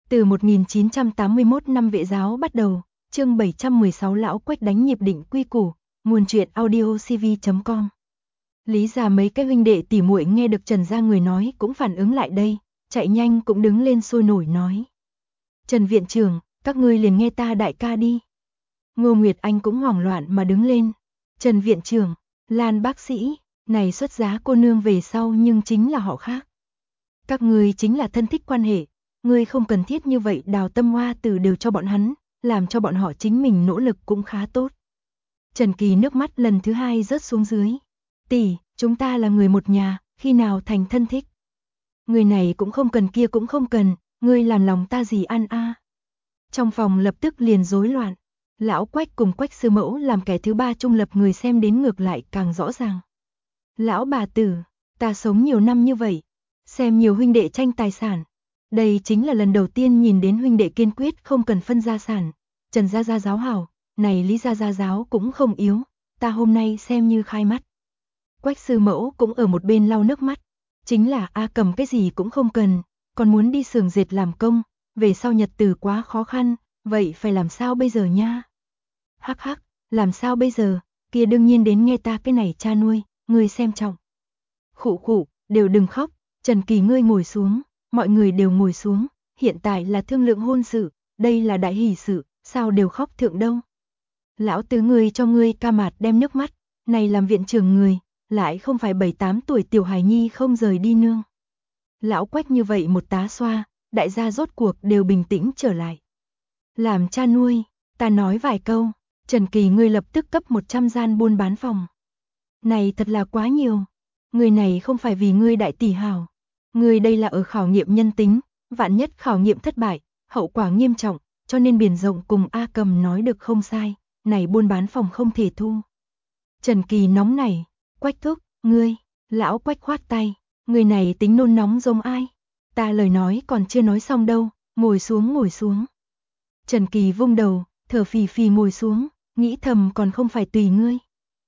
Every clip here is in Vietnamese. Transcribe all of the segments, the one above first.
Từ 1981 năm Vệ giáo bắt đầu, chương 716 Lão Quách đánh nhịp định quy củ, nguồn truyện audiocv.com. Lý ra mấy cái huynh đệ tỉ muội nghe được Trần gia người nói cũng phản ứng lại đây, chạy nhanh cũng đứng lên sôi nổi nói. Trần viện trưởng, các ngươi liền nghe ta đại ca đi. Ngô Nguyệt Anh cũng hoảng loạn mà đứng lên. Trần viện trưởng, Lan bác sĩ, này xuất giá cô nương về sau nhưng chính là họ khác. Các ngươi chính là thân thích quan hệ, ngươi không cần thiết như vậy đào tâm hoa tử đều cho bọn hắn, làm cho bọn họ chính mình nỗ lực cũng khá tốt. Trần Kỳ nước mắt lần thứ hai rớt xuống dưới. Tỷ, chúng ta là người một nhà, khi nào thành thân thích? Người này cũng không cần kia cũng không cần, ngươi làm lòng ta gì ăn a? Trong phòng lập tức liền rối loạn. Lão Quách cùng Quách sư mẫu làm kẻ thứ ba trung lập người xem đến ngược lại càng rõ ràng. Lão bà tử, ta sống nhiều năm như vậy, xem nhiều huynh đệ tranh tài sản. Đây chính là lần đầu tiên nhìn đến huynh đệ kiên quyết không cần phân gia sản. Trần gia gia giáo hảo, này Lý gia gia giáo cũng không yếu, ta hôm nay xem như khai mắt. Quách sư mẫu cũng ở một bên lau nước mắt. Chính là A Cầm cái gì cũng không cần, còn muốn đi xưởng dệt làm công, về sau nhật tử quá khó khăn, vậy phải làm sao bây giờ nha? Hắc hắc, làm sao bây giờ, kia đương nhiên đến nghe ta cái này cha nuôi, ngươi xem trọng. Khụ khụ, đều đừng khóc, Trần Kỳ ngươi ngồi xuống, mọi người đều ngồi xuống, hiện tại là thương lượng hôn sự, đây là đại hỷ sự, sao đều khóc thượng đâu. Lão tứ ngươi cho ngươi ca mạt đem nước mắt, này làm viện trưởng người, lại không phải 7-8 tuổi tiểu hài nhi không rời đi nương. Lão Quách như vậy một tá xoa, đại gia rốt cuộc đều bình tĩnh trở lại. Làm cha nuôi, ta nói vài câu, Trần Kỳ ngươi lập tức cấp 100 gian buôn bán phòng. Này thật là quá nhiều, người này không phải vì ngươi đại tỷ hào. Ngươi đây là ở khảo nghiệm nhân tính, vạn nhất khảo nghiệm thất bại, hậu quả nghiêm trọng, cho nên Biển Rộng cùng A Cầm nói được không sai, này buôn bán phòng không thể thu. Trần Kỳ nóng nảy, Quách thúc, ngươi, lão Quách khoát tay, người này tính nôn nóng giống ai? Ta lời nói còn chưa nói xong đâu, ngồi xuống ngồi xuống. Trần Kỳ vung đầu, thở phì phì ngồi xuống, nghĩ thầm còn không phải tùy ngươi.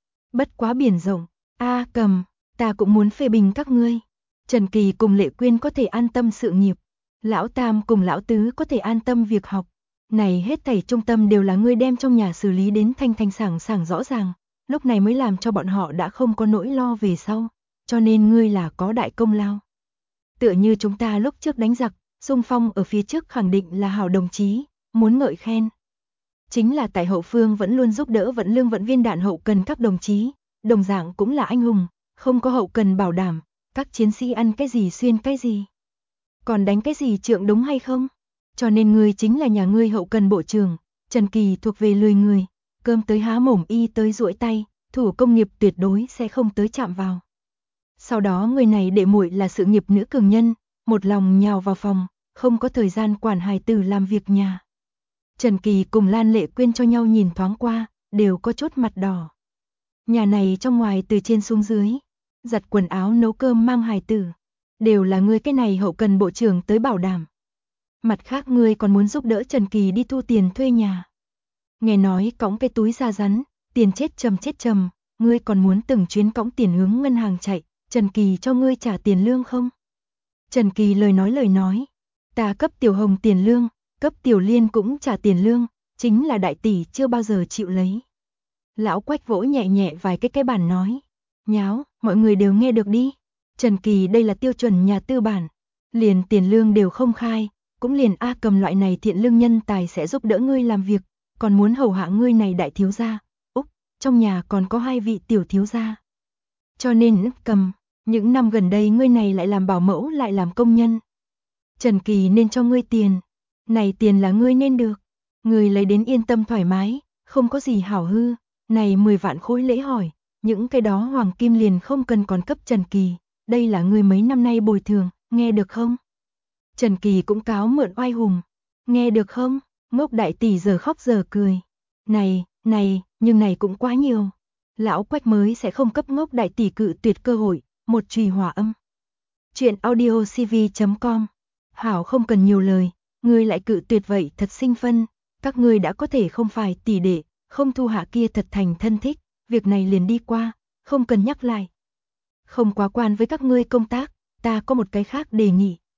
Bất quá Biển Rộng, A Cầm, ta cũng muốn phê bình các ngươi. Trần Kỳ cùng Lệ Quyên có thể an tâm sự nghiệp, lão Tam cùng lão Tứ có thể an tâm việc học. Này hết thảy trung tâm đều là ngươi đem trong nhà xử lý đến thanh thanh sảng sảng rõ ràng, lúc này mới làm cho bọn họ đã không có nỗi lo về sau, cho nên ngươi là có đại công lao. Tựa như chúng ta lúc trước đánh giặc, xung phong ở phía trước khẳng định là hảo đồng chí, muốn ngợi khen. Chính là tại hậu phương vẫn luôn giúp đỡ vận lương vận viên đạn hậu cần các đồng chí, đồng dạng cũng là anh hùng, không có hậu cần bảo đảm, các chiến sĩ ăn cái gì xuyên cái gì, còn đánh cái gì trượng đúng hay không? Cho nên ngươi chính là nhà ngươi hậu cần bộ trưởng. Trần Kỳ thuộc về lười người, cơm tới há mồm y tới duỗi tay, thủ công nghiệp tuyệt đối sẽ không tới chạm vào. Sau đó người này đệ muội là sự nghiệp nữ cường nhân, một lòng nhào vào phòng, không có thời gian quản hài tử làm việc nhà. Trần Kỳ cùng Lan Lệ Quyên cho nhau nhìn thoáng qua, đều có chút mặt đỏ. Nhà này trong ngoài từ trên xuống dưới, giặt quần áo nấu cơm mang hài tử, đều là ngươi cái này hậu cần bộ trưởng tới bảo đảm. Mặt khác ngươi còn muốn giúp đỡ Trần Kỳ đi thu tiền thuê nhà. Nghe nói cõng cái túi da rắn, tiền chết trầm, ngươi còn muốn từng chuyến cõng tiền hướng ngân hàng chạy, Trần Kỳ cho ngươi trả tiền lương không? Trần Kỳ lời nói, ta cấp Tiểu Hồng tiền lương, cấp Tiểu Liên cũng trả tiền lương, chính là đại tỷ chưa bao giờ chịu lấy. Lão Quách vỗ nhẹ nhẹ vài cái bàn nói, nháo, mọi người đều nghe được đi. Trần Kỳ đây là tiêu chuẩn nhà tư bản, liền tiền lương đều không khai, cũng liền A Cầm loại này thiện lương nhân tài sẽ giúp đỡ ngươi làm việc, còn muốn hầu hạ ngươi này đại thiếu gia. Úc, trong nhà còn có 2 vị tiểu thiếu gia. Cho nên Cầm, những năm gần đây ngươi này lại làm bảo mẫu lại làm công nhân. Trần Kỳ nên cho ngươi tiền, này tiền là ngươi nên được, ngươi lấy đến yên tâm thoải mái, không có gì hảo hư, này 10 vạn khối lễ hỏi, những cái đó hoàng kim liền không cần còn cấp Trần Kỳ, đây là ngươi mấy năm nay bồi thường, nghe được không? Trần Kỳ cũng cáo mượn oai hùng, nghe được không? Ngốc đại tỷ giờ khóc giờ cười. Này, nhưng này cũng quá nhiều. Lão Quách mới sẽ không cấp ngốc đại tỷ cự tuyệt cơ hội, một chùy hỏa âm. Chuyện audiocv.com. Hảo không cần nhiều lời, ngươi lại cự tuyệt vậy thật sinh phân, các ngươi đã có thể không phải tỷ đệ, không thu hạ kia thật thành thân thích, việc này liền đi qua, không cần nhắc lại. Không quá quan với các ngươi công tác, ta có một cái khác đề nghị.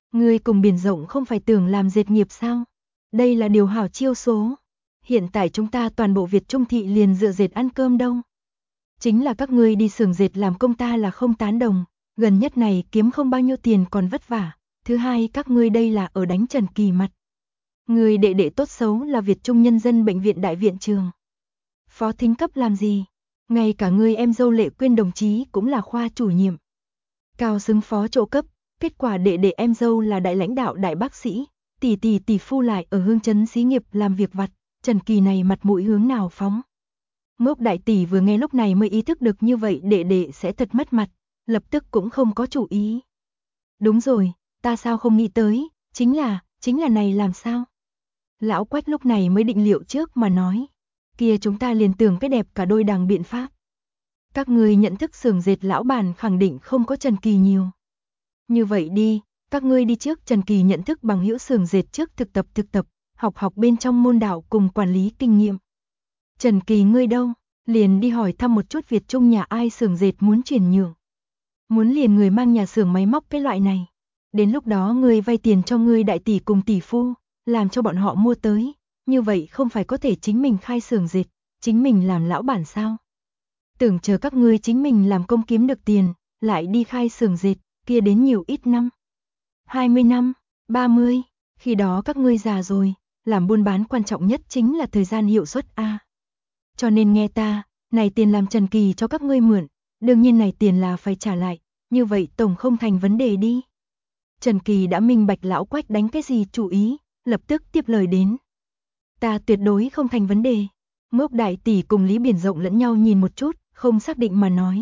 Ngươi cùng Biển Rộng không phải tưởng làm dệt nghiệp sao? Đây là điều hảo chiêu số. Hiện tại chúng ta toàn bộ Việt Trung thị liền dựa dệt ăn cơm đâu. Chính là các ngươi đi xưởng dệt làm công ta là không tán đồng, gần nhất này kiếm không bao nhiêu tiền còn vất vả. Thứ hai, các ngươi đây là ở đánh Trần Kỳ mặt. Người đệ đệ tốt xấu là Việt Trung Nhân dân bệnh viện đại viện trường. Phó thính cấp làm gì? Ngay cả người em dâu Lệ Quyên đồng chí cũng là khoa chủ nhiệm. Cao xứng phó chỗ cấp, kết quả đệ đệ em dâu là đại lãnh đạo đại bác sĩ, tỷ phu lại ở Hương Trấn xí nghiệp làm việc vặt, Trần Kỳ này mặt mũi hướng nào phóng. Ngốc đại tỷ vừa nghe lúc này mới ý thức được như vậy đệ đệ sẽ thật mất mặt, lập tức cũng không có chủ ý. Đúng rồi, ta sao không nghĩ tới, chính là này làm sao? Lão Quách lúc này mới định liệu trước mà nói, kia chúng ta liền tưởng cái đẹp cả đôi đằng biện pháp. Các người nhận thức xưởng dệt lão bản khẳng định không có Trần Kỳ nhiều. Như vậy đi, các ngươi đi trước Trần Kỳ nhận thức bằng hữu xưởng dệt trước thực tập, học bên trong môn đạo cùng quản lý kinh nghiệm. Trần Kỳ ngươi đâu, liền đi hỏi thăm một chút Việt Trung nhà ai xưởng dệt muốn chuyển nhượng. Muốn liền người mang nhà xưởng máy móc cái loại này. Đến lúc đó ngươi vay tiền cho ngươi đại tỷ cùng tỷ phu, làm cho bọn họ mua tới, như vậy không phải có thể chính mình khai xưởng dệt, chính mình làm lão bản sao? Tưởng chờ các ngươi chính mình làm công kiếm được tiền, lại đi khai xưởng dệt, kia đến nhiều ít năm. 20 năm, 30, khi đó các ngươi già rồi, làm buôn bán quan trọng nhất chính là thời gian hiệu suất a. Cho nên nghe ta, này tiền làm Trần Kỳ cho các ngươi mượn, đương nhiên này tiền là phải trả lại, như vậy tổng không thành vấn đề đi. Trần Kỳ đã minh bạch lão Quách đánh cái gì chủ ý, lập tức tiếp lời đến. Ta tuyệt đối không thành vấn đề. Ngốc đại tỷ cùng Lý Biển Rộng lẫn nhau nhìn một chút, không xác định mà nói.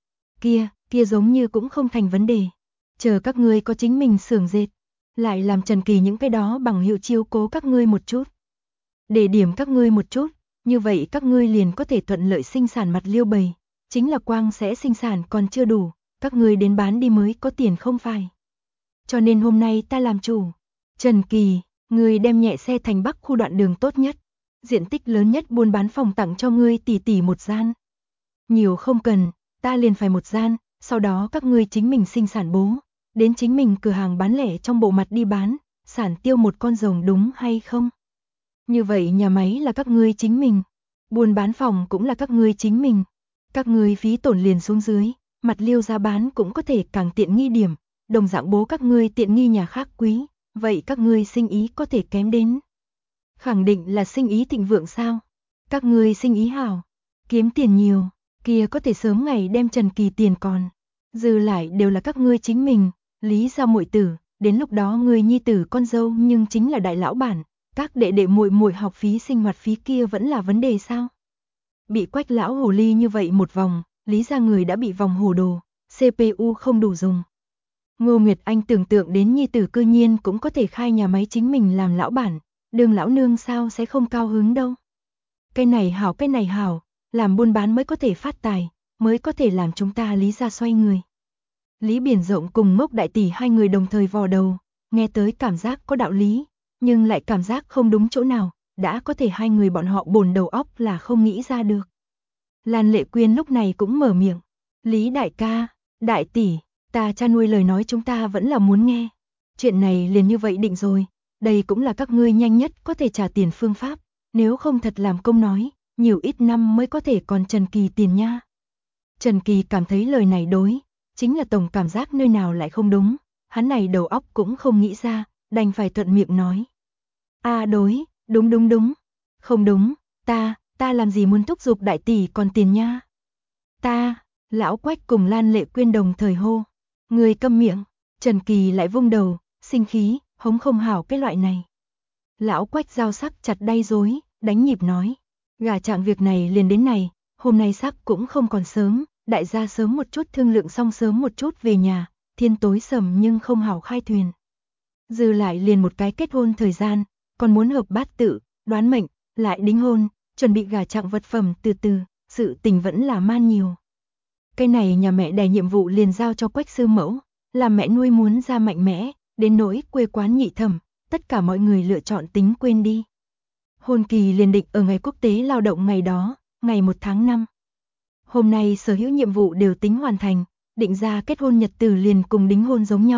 Kia giống như cũng không thành vấn đề. Chờ các ngươi có chính mình xưởng dệt, lại làm Trần Kỳ những cái đó bằng hiệu chiếu cố các ngươi một chút. Để điểm các ngươi một chút, như vậy các ngươi liền có thể thuận lợi sinh sản mặt liêu bầy. Chính là quang sẽ sinh sản còn chưa đủ, các ngươi đến bán đi mới có tiền không phải. Cho nên hôm nay ta làm chủ. Trần Kỳ, ngươi đem nhẹ xe thành Bắc khu đoạn đường tốt nhất, diện tích lớn nhất buôn bán phòng tặng cho ngươi tỷ một gian. Nhiều không cần, ta liền phải một gian, sau đó các ngươi chính mình sinh sản bố, đến chính mình cửa hàng bán lẻ trong bộ mặt đi bán, sản tiêu một con rồng đúng hay không? Như vậy nhà máy là các ngươi chính mình, buôn bán phòng cũng là các ngươi chính mình, các ngươi phí tổn liền xuống dưới, mặt liêu giá bán cũng có thể càng tiện nghi điểm, đồng dạng bố các ngươi tiện nghi nhà khác quý, vậy các ngươi sinh ý có thể kém đến. Khẳng định là sinh ý thịnh vượng sao? Các ngươi sinh ý hảo, kiếm tiền nhiều, kia có thể sớm ngày đem Trần Kỳ tiền còn. Dư lại đều là các ngươi chính mình, Lý gia muội tử, đến lúc đó ngươi nhi tử con dâu nhưng chính là đại lão bản, các đệ đệ muội muội học phí sinh hoạt phí kia vẫn là vấn đề sao? Bị Quách lão hồ ly như vậy một vòng, Lý gia người đã bị vòng hồ đồ, CPU không đủ dùng. Ngô Nguyệt Anh tưởng tượng đến nhi tử cư nhiên cũng có thể khai nhà máy chính mình làm lão bản, đường lão nương sao sẽ không cao hứng đâu. Cái này hảo, làm buôn bán mới có thể phát tài, mới có thể làm chúng ta Lý gia xoay người. Lý Biển Rộng cùng Ngốc đại tỷ hai người đồng thời vò đầu, nghe tới cảm giác có đạo lý, nhưng lại cảm giác không đúng chỗ nào, đã có thể hai người bọn họ bồn đầu óc là không nghĩ ra được. Lan Lệ Quyên lúc này cũng mở miệng, Lý đại ca, đại tỷ, ta cha nuôi lời nói chúng ta vẫn là muốn nghe. Chuyện này liền như vậy định rồi, đây cũng là các ngươi nhanh nhất có thể trả tiền phương pháp, nếu không thật làm công nói, nhiều ít năm mới có thể còn Trần Kỳ tiền nha. Trần Kỳ cảm thấy lời này đối, chính là tổng cảm giác nơi nào lại không đúng, hắn này đầu óc cũng không nghĩ ra, đành phải thuận miệng nói. Đối, đúng, không đúng, ta làm gì muốn thúc giục đại tỷ còn tiền nha. Lão Quách cùng Lan Lệ Quyên đồng thời hô, người câm miệng, Trần Kỳ lại vung đầu, sinh khí, hống không hảo cái loại này. Lão Quách dao sắc chặt đay rối, đánh nhịp nói, gà trạng việc này liền đến này, hôm nay sắc cũng không còn sớm, đại gia sớm một chút thương lượng xong sớm một chút về nhà, thiên tối sầm nhưng không hảo khai thuyền. Dư lại liền một cái kết hôn thời gian, còn muốn hợp bát tự, đoán mệnh, lại đính hôn, chuẩn bị gà trạng vật phẩm từ, sự tình vẫn là man nhiều. Cái này nhà mẹ đẻ nhiệm vụ liền giao cho Quách sư mẫu, làm mẹ nuôi muốn ra mạnh mẽ, đến nỗi quê quán nhị thẩm, tất cả mọi người lựa chọn tính quên đi. Hôn kỳ liền định ở ngày quốc tế lao động ngày đó, ngày 1 tháng 5. Hôm nay sở hữu nhiệm vụ đều tính hoàn thành, định ra kết hôn nhật tử liền cùng đính hôn giống nhau,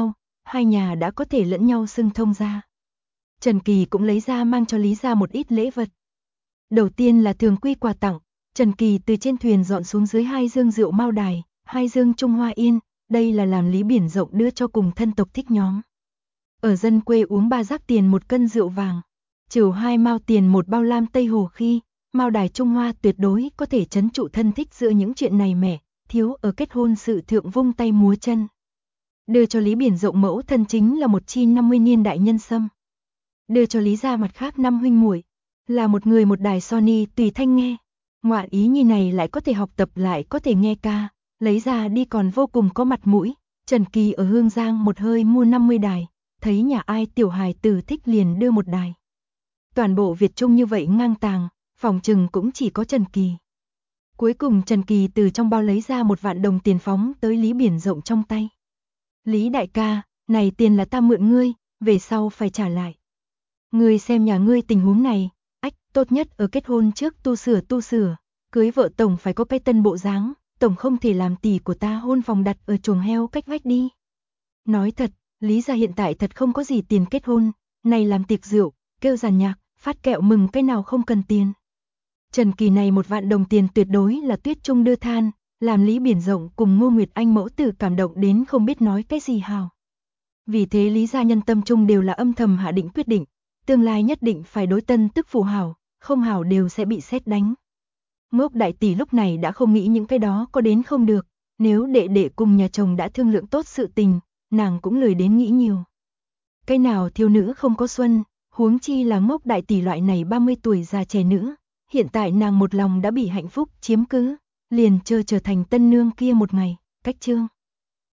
hai nhà đã có thể lẫn nhau xưng thông ra. Trần Kỳ cũng lấy ra mang cho Lý Gia một ít lễ vật. Đầu tiên là thường quy quà tặng, Trần Kỳ từ trên thuyền dọn xuống dưới 2 dương rượu Mao Đài, 2 dương Trung Hoa Yên, đây là làm Lý Biển Rộng đưa cho cùng thân tộc thích nhóm. Ở dân quê uống 3 rác tiền 1 cân rượu vàng, trừ 2 mao tiền 1 bao lam Tây Hồ khi, Mao Đài Trung Hoa tuyệt đối có thể trấn trụ thân thích giữa những chuyện này mẻ, thiếu ở kết hôn sự thượng vung tay múa chân. Đưa cho Lý Biển Rộng mẫu thân chính là một chi 50 niên đại nhân sâm. Đưa cho Lý Gia mặt khác 5 huynh muội, là một người một đài Sony tùy thanh nghe. Ngoạn ý nhi này lại có thể học tập lại có thể nghe ca, lấy ra đi còn vô cùng có mặt mũi. Trần Kỳ ở Hương Giang một hơi mua 50 đài, thấy nhà ai tiểu hài tử thích liền đưa một đài. Toàn bộ Việt Trung như vậy ngang tàng, phòng trừng cũng chỉ có Trần Kỳ. Cuối cùng Trần Kỳ từ trong bao lấy ra 1 vạn đồng tiền phóng tới Lý Biển Rộng trong tay. Lý đại ca, này tiền là ta mượn ngươi, về sau phải trả lại. Ngươi xem nhà ngươi tình huống này, tốt nhất ở kết hôn trước tu sửa, cưới vợ tổng phải có cái tân bộ dáng, tổng không thể làm tỷ của ta hôn phòng đặt ở chuồng heo cách vách đi. Nói thật, Lý gia hiện tại thật không có gì tiền kết hôn, này làm tiệc rượu, kêu giàn nhạc, phát kẹo mừng cái nào không cần tiền. Trần Kỳ này 1 vạn đồng tiền tuyệt đối là tuyết trung đưa than, làm Lý Biển Rộng cùng Ngô Nguyệt Anh mẫu tử cảm động đến không biết nói cái gì hào. Vì thế Lý gia nhân tâm trung đều là âm thầm hạ định quyết định, tương lai nhất định phải đối tân tức phụ hảo, không hảo đều sẽ bị sét đánh. Ngốc đại tỷ lúc này đã không nghĩ những cái đó có đến không được, nếu đệ đệ cùng nhà chồng đã thương lượng tốt sự tình, nàng cũng lười đến nghĩ nhiều. Cái nào thiếu nữ không có xuân, huống chi là Ngốc đại tỷ loại này 30 tuổi già trẻ nữ, hiện tại nàng một lòng đã bị hạnh phúc chiếm cứ, liền chờ trở thành tân nương kia một ngày, cách chương.